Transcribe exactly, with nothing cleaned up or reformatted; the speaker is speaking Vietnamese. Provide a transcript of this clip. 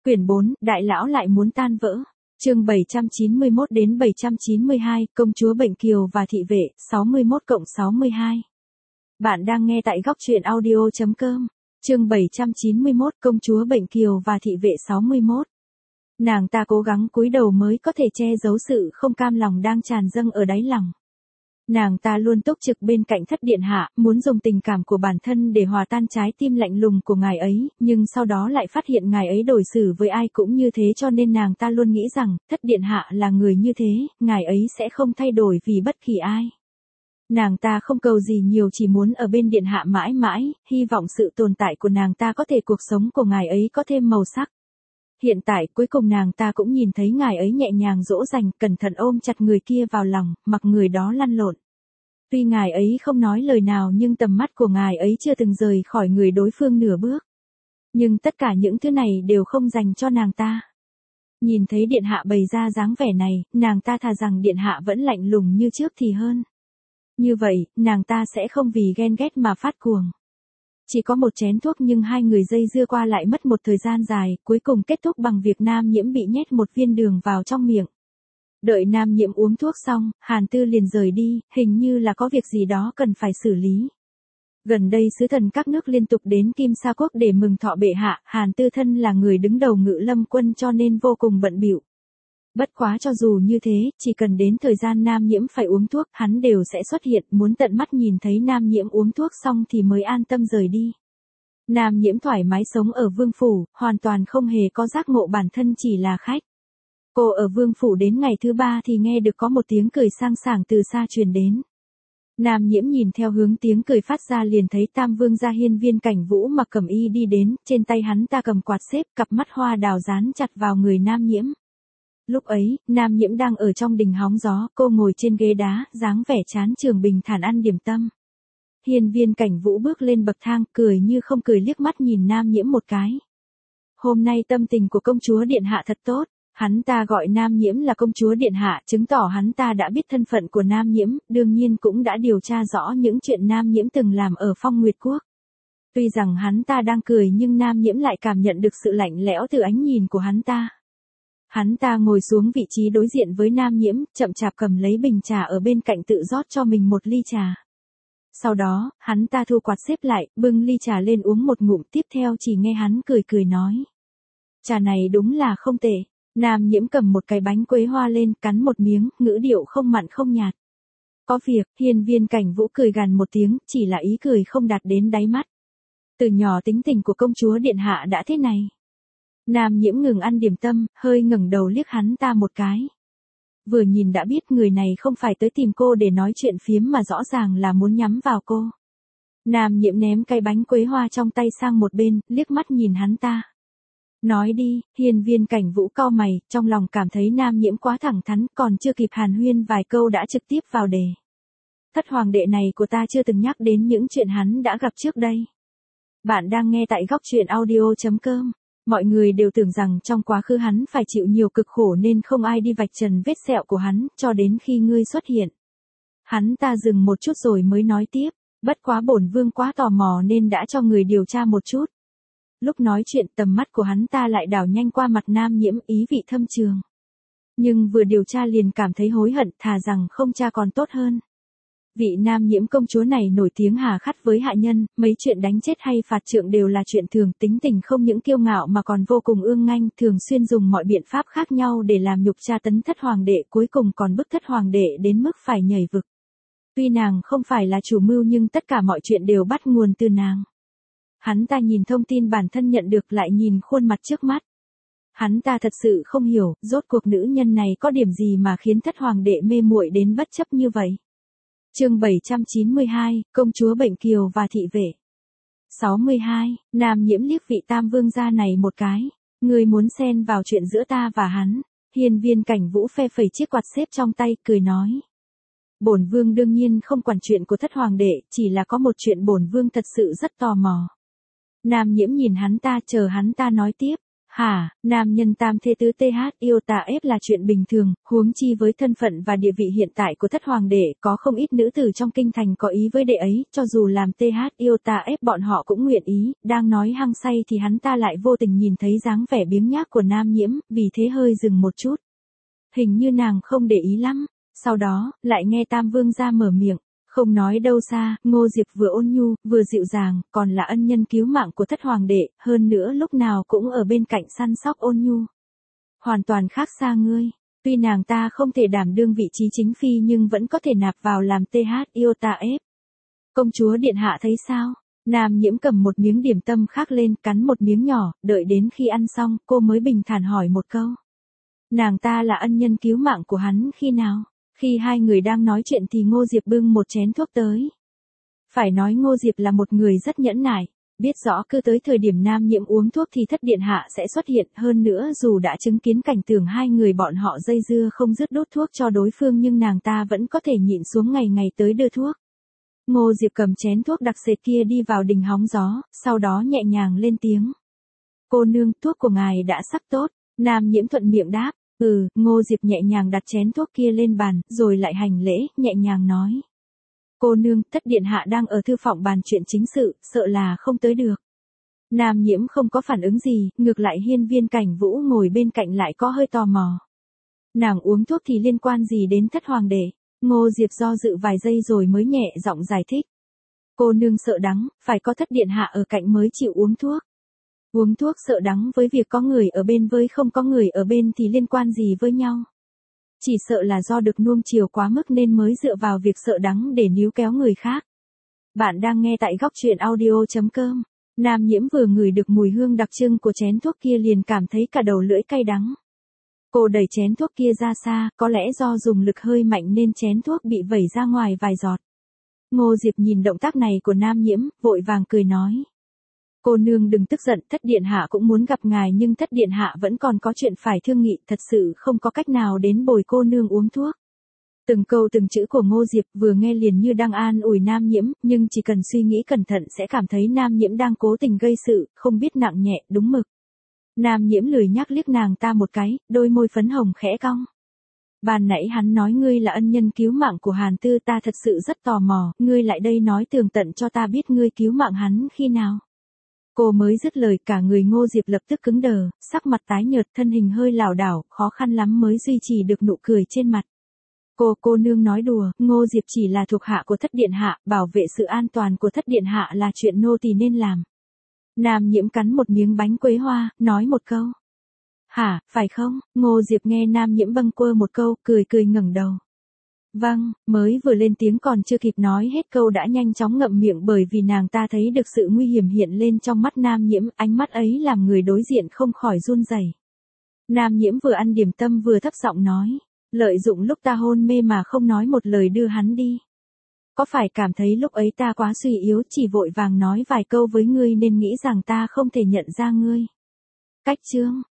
Quyển bốn, Đại lão lại muốn tan vỡ. Chương bảy trăm chín mươi mốt đến bảy trăm chín mươi hai, Công chúa Bệnh Kiều và thị vệ, sáu mươi mốt cộng sáu mươi hai. Bạn đang nghe tại góc truyện audio chấm com. Chương bảy trăm chín mươi mốt, Công chúa Bệnh Kiều và thị vệ sáu mươi mốt. Nàng ta cố gắng cúi đầu mới có thể che giấu sự không cam lòng đang tràn dâng ở đáy lòng. Nàng ta luôn túc trực bên cạnh thất điện hạ, muốn dùng tình cảm của bản thân để hòa tan trái tim lạnh lùng của ngài ấy, nhưng sau đó lại phát hiện ngài ấy đối xử với ai cũng như thế, cho nên nàng ta luôn nghĩ rằng, thất điện hạ là người như thế, ngài ấy sẽ không thay đổi vì bất kỳ ai. Nàng ta không cầu gì nhiều, chỉ muốn ở bên điện hạ mãi mãi, hy vọng sự tồn tại của nàng ta có thể cuộc sống của ngài ấy có thêm màu sắc. Hiện tại, cuối cùng nàng ta cũng nhìn thấy ngài ấy nhẹ nhàng dỗ dành, cẩn thận ôm chặt người kia vào lòng, mặc người đó lăn lộn. Tuy ngài ấy không nói lời nào nhưng tầm mắt của ngài ấy chưa từng rời khỏi người đối phương nửa bước. Nhưng tất cả những thứ này đều không dành cho nàng ta. Nhìn thấy điện hạ bày ra dáng vẻ này, nàng ta thà rằng điện hạ vẫn lạnh lùng như trước thì hơn. Như vậy, nàng ta sẽ không vì ghen ghét mà phát cuồng. Chỉ có một chén thuốc nhưng hai người dây dưa qua lại mất một thời gian dài, cuối cùng kết thúc bằng việc Nam Nhiễm bị nhét một viên đường vào trong miệng. Đợi Nam Nhiễm uống thuốc xong, Hàn Tư liền rời đi, hình như là có việc gì đó cần phải xử lý. Gần đây sứ thần các nước liên tục đến Kim Sa Quốc để mừng thọ bệ hạ, Hàn Tư thân là người đứng đầu Ngự Lâm quân cho nên vô cùng bận bịu. Bất quá cho dù như thế, chỉ cần đến thời gian Nam Nhiễm phải uống thuốc, hắn đều sẽ xuất hiện, muốn tận mắt nhìn thấy Nam Nhiễm uống thuốc xong thì mới an tâm rời đi. Nam Nhiễm thoải mái sống ở vương phủ, hoàn toàn không hề có giác ngộ bản thân chỉ là khách. Cô ở vương phủ đến ngày thứ ba thì nghe được có một tiếng cười sang sảng từ xa truyền đến. Nam Nhiễm nhìn theo hướng tiếng cười phát ra liền thấy Tam Vương gia Hiên Viên Cảnh Vũ mặc cẩm y đi đến, trên tay hắn ta cầm quạt xếp, cặp mắt hoa đào dán chặt vào người Nam Nhiễm. Lúc ấy, Nam Nhiễm đang ở trong đình hóng gió, cô ngồi trên ghế đá, dáng vẻ chán trường bình thản ăn điểm tâm. Hiên Viên Cảnh Vũ bước lên bậc thang, cười như không cười liếc mắt nhìn Nam Nhiễm một cái. Hôm nay tâm tình của công chúa điện hạ thật tốt. Hắn ta gọi Nam Nhiễm là công chúa điện hạ, chứng tỏ hắn ta đã biết thân phận của Nam Nhiễm, đương nhiên cũng đã điều tra rõ những chuyện Nam Nhiễm từng làm ở Phong Nguyệt Quốc. Tuy rằng hắn ta đang cười nhưng Nam Nhiễm lại cảm nhận được sự lạnh lẽo từ ánh nhìn của hắn ta. Hắn ta ngồi xuống vị trí đối diện với Nam Nhiễm, chậm chạp cầm lấy bình trà ở bên cạnh tự rót cho mình một ly trà. Sau đó, hắn ta thu quạt xếp lại, bưng ly trà lên uống một ngụm, tiếp theo chỉ nghe hắn cười cười nói. Trà này đúng là không tệ. Nam Nhiễm cầm một cái bánh quế hoa lên, cắn một miếng, ngữ điệu không mặn không nhạt. Có việc, Hiên Viên Cảnh Vũ cười gằn một tiếng, chỉ là ý cười không đạt đến đáy mắt. Từ nhỏ tính tình của công chúa điện hạ đã thế này. Nam Nhiễm ngừng ăn điểm tâm, hơi ngẩng đầu liếc hắn ta một cái. Vừa nhìn đã biết người này không phải tới tìm cô để nói chuyện phiếm mà rõ ràng là muốn nhắm vào cô. Nam Nhiễm ném cái bánh quế hoa trong tay sang một bên, liếc mắt nhìn hắn ta. Nói đi, Hiên Viên Cảnh Vũ cau mày, trong lòng cảm thấy Nam Nhiễm quá thẳng thắn, còn chưa kịp hàn huyên vài câu đã trực tiếp vào đề. Thất hoàng đệ này của ta chưa từng nhắc đến những chuyện hắn đã gặp trước đây. Bạn đang nghe tại góc truyện audio chấm com. Mọi người đều tưởng rằng trong quá khứ hắn phải chịu nhiều cực khổ nên không ai đi vạch trần vết sẹo của hắn, cho đến khi ngươi xuất hiện. Hắn ta dừng một chút rồi mới nói tiếp, bất quá bổn vương quá tò mò nên đã cho người điều tra một chút. Lúc nói chuyện tầm mắt của hắn ta lại đảo nhanh qua mặt Nam Nhiễm, ý vị thâm trường. Nhưng vừa điều tra liền cảm thấy hối hận, thà rằng không tra còn tốt hơn. Vị Nam Nhiễm công chúa này nổi tiếng hà khắc với hạ nhân, mấy chuyện đánh chết hay phạt trượng đều là chuyện thường, tính tình không những kiêu ngạo mà còn vô cùng ương nganh, thường xuyên dùng mọi biện pháp khác nhau để làm nhục tra tấn thất hoàng đệ, cuối cùng còn bức thất hoàng đệ đến mức phải nhảy vực. Tuy nàng không phải là chủ mưu nhưng tất cả mọi chuyện đều bắt nguồn từ nàng. Hắn ta nhìn thông tin bản thân nhận được lại nhìn khuôn mặt trước mắt. Hắn ta thật sự không hiểu, rốt cuộc nữ nhân này có điểm gì mà khiến thất hoàng đệ mê muội đến bất chấp như vậy. Chương bảy trăm chín mươi hai, Công chúa Bệnh Kiều và thị vệ. sáu mươi hai, Nam Nhiễm liếc vị Tam Vương gia này một cái. Ngươi muốn xen vào chuyện giữa ta và hắn. Hiên Viên Cảnh Vũ phe phẩy chiếc quạt xếp trong tay, cười nói. Bổn vương đương nhiên không quản chuyện của thất hoàng đệ, chỉ là có một chuyện bổn vương thật sự rất tò mò. Nam Nhiễm nhìn hắn ta, chờ hắn ta nói tiếp. Hả, nam nhân tam thê tứ th yêu tà ép là chuyện bình thường, huống chi với thân phận và địa vị hiện tại của thất hoàng đệ, có không ít nữ tử trong kinh thành có ý với đệ ấy, cho dù làm th yêu tà ép bọn họ cũng nguyện ý, đang nói hăng say thì hắn ta lại vô tình nhìn thấy dáng vẻ biếng nhác của Nam Nhiễm, vì thế hơi dừng một chút. Hình như nàng không để ý lắm, sau đó, lại nghe Tam Vương gia mở miệng. Không nói đâu xa, Ngô Diệp vừa ôn nhu, vừa dịu dàng, còn là ân nhân cứu mạng của thất hoàng đệ, hơn nữa lúc nào cũng ở bên cạnh săn sóc ôn nhu. Hoàn toàn khác xa ngươi, tuy nàng ta không thể đảm đương vị trí chính phi nhưng vẫn có thể nạp vào làm th yêu ta ép. Công chúa điện hạ thấy sao? Nam Nhiễm cầm một miếng điểm tâm khác lên, cắn một miếng nhỏ, đợi đến khi ăn xong, cô mới bình thản hỏi một câu. Nàng ta là ân nhân cứu mạng của hắn khi nào? Khi hai người đang nói chuyện thì Ngô Diệp bưng một chén thuốc tới. Phải nói Ngô Diệp là một người rất nhẫn nại, biết rõ cứ tới thời điểm Nam Nhiễm uống thuốc thì thất điện hạ sẽ xuất hiện, hơn nữa dù đã chứng kiến cảnh tượng hai người bọn họ dây dưa không dứt đút thuốc cho đối phương nhưng nàng ta vẫn có thể nhịn xuống ngày ngày tới đưa thuốc. Ngô Diệp cầm chén thuốc đặc sệt kia đi vào đình hóng gió, sau đó nhẹ nhàng lên tiếng. Cô nương, thuốc của ngài đã sắc tốt, Nam Nhiễm thuận miệng đáp. Ừ, Ngô Diệp nhẹ nhàng đặt chén thuốc kia lên bàn, rồi lại hành lễ, nhẹ nhàng nói. Cô nương, thất điện hạ đang ở thư phòng bàn chuyện chính sự, sợ là không tới được. Nam Nhiễm không có phản ứng gì, ngược lại Hiên Viên Cảnh Vũ ngồi bên cạnh lại có hơi tò mò. Nàng uống thuốc thì liên quan gì đến thất hoàng đệ? Ngô Diệp do dự vài giây rồi mới nhẹ giọng giải thích. Cô nương sợ đắng, phải có thất điện hạ ở cạnh mới chịu uống thuốc. Uống thuốc sợ đắng với việc có người ở bên với không có người ở bên thì liên quan gì với nhau. Chỉ sợ là do được nuông chiều quá mức nên mới dựa vào việc sợ đắng để níu kéo người khác. Bạn đang nghe tại góc truyện audio chấm com. Nam Nhiễm vừa ngửi được mùi hương đặc trưng của chén thuốc kia liền cảm thấy cả đầu lưỡi cay đắng. Cô đẩy chén thuốc kia ra xa, có lẽ do dùng lực hơi mạnh nên chén thuốc bị vẩy ra ngoài vài giọt. Ngô Diệp nhìn động tác này của Nam Nhiễm, vội vàng cười nói. Cô nương đừng tức giận, thất điện hạ cũng muốn gặp ngài nhưng thất điện hạ vẫn còn có chuyện phải thương nghị, thật sự không có cách nào đến bồi cô nương uống thuốc. Từng câu từng chữ của Ngô Diệp vừa nghe liền như đang an ủi Nam Nhiễm, nhưng chỉ cần suy nghĩ cẩn thận sẽ cảm thấy Nam Nhiễm đang cố tình gây sự, không biết nặng nhẹ, đúng mực. Nam Nhiễm lười nhắc liếc nàng ta một cái, đôi môi phấn hồng khẽ cong. Ban nãy hắn nói ngươi là ân nhân cứu mạng của Hàn Tư, ta thật sự rất tò mò, ngươi lại đây nói tường tận cho ta biết ngươi cứu mạng hắn khi nào. Cô mới dứt lời cả người Ngô Diệp lập tức cứng đờ, sắc mặt tái nhợt, thân hình hơi lảo đảo, khó khăn lắm mới duy trì được nụ cười trên mặt. Cô cô nương nói đùa, Ngô Diệp chỉ là thuộc hạ của thất điện hạ, bảo vệ sự an toàn của thất điện hạ là chuyện nô tỳ nên làm. Nam Nhiễm cắn một miếng bánh quế hoa, nói một câu. Hả, phải không? Ngô Diệp nghe Nam Nhiễm bâng quơ một câu, cười cười ngẩng đầu. Vâng, mới vừa lên tiếng còn chưa kịp nói hết câu đã nhanh chóng ngậm miệng bởi vì nàng ta thấy được sự nguy hiểm hiện lên trong mắt Nam Nhiễm, ánh mắt ấy làm người đối diện không khỏi run rẩy. Nam Nhiễm vừa ăn điểm tâm vừa thấp giọng nói, lợi dụng lúc ta hôn mê mà không nói một lời đưa hắn đi. Có phải cảm thấy lúc ấy ta quá suy yếu chỉ vội vàng nói vài câu với ngươi nên nghĩ rằng ta không thể nhận ra ngươi? Cách chương